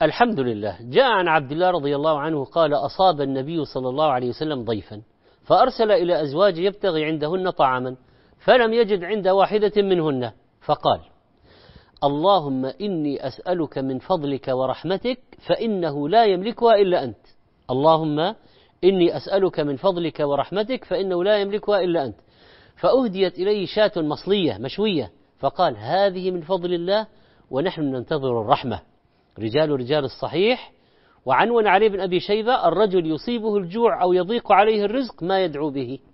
الحمد لله. جاء عن عبد الله رضي الله عنه قال: أصاب النبي صلى الله عليه وسلم ضيفا فأرسل إلى أزواجه يبتغي عندهن طعاما فلم يجد عند واحدة منهن، فقال: اللهم إني أسألك من فضلك ورحمتك فإنه لا يملكها إلا أنت. اللهم إني أسألك من فضلك ورحمتك فإنه لا يملكها إلا أنت. فأهديت إليه شاة مصلية مشوية، فقال: هذه من فضل الله ونحن ننتظر الرحمة. رجال الصحيح. وعنون علي بن أبي شيبة: الرجل يصيبه الجوع أو يضيق عليه الرزق ما يدعو به.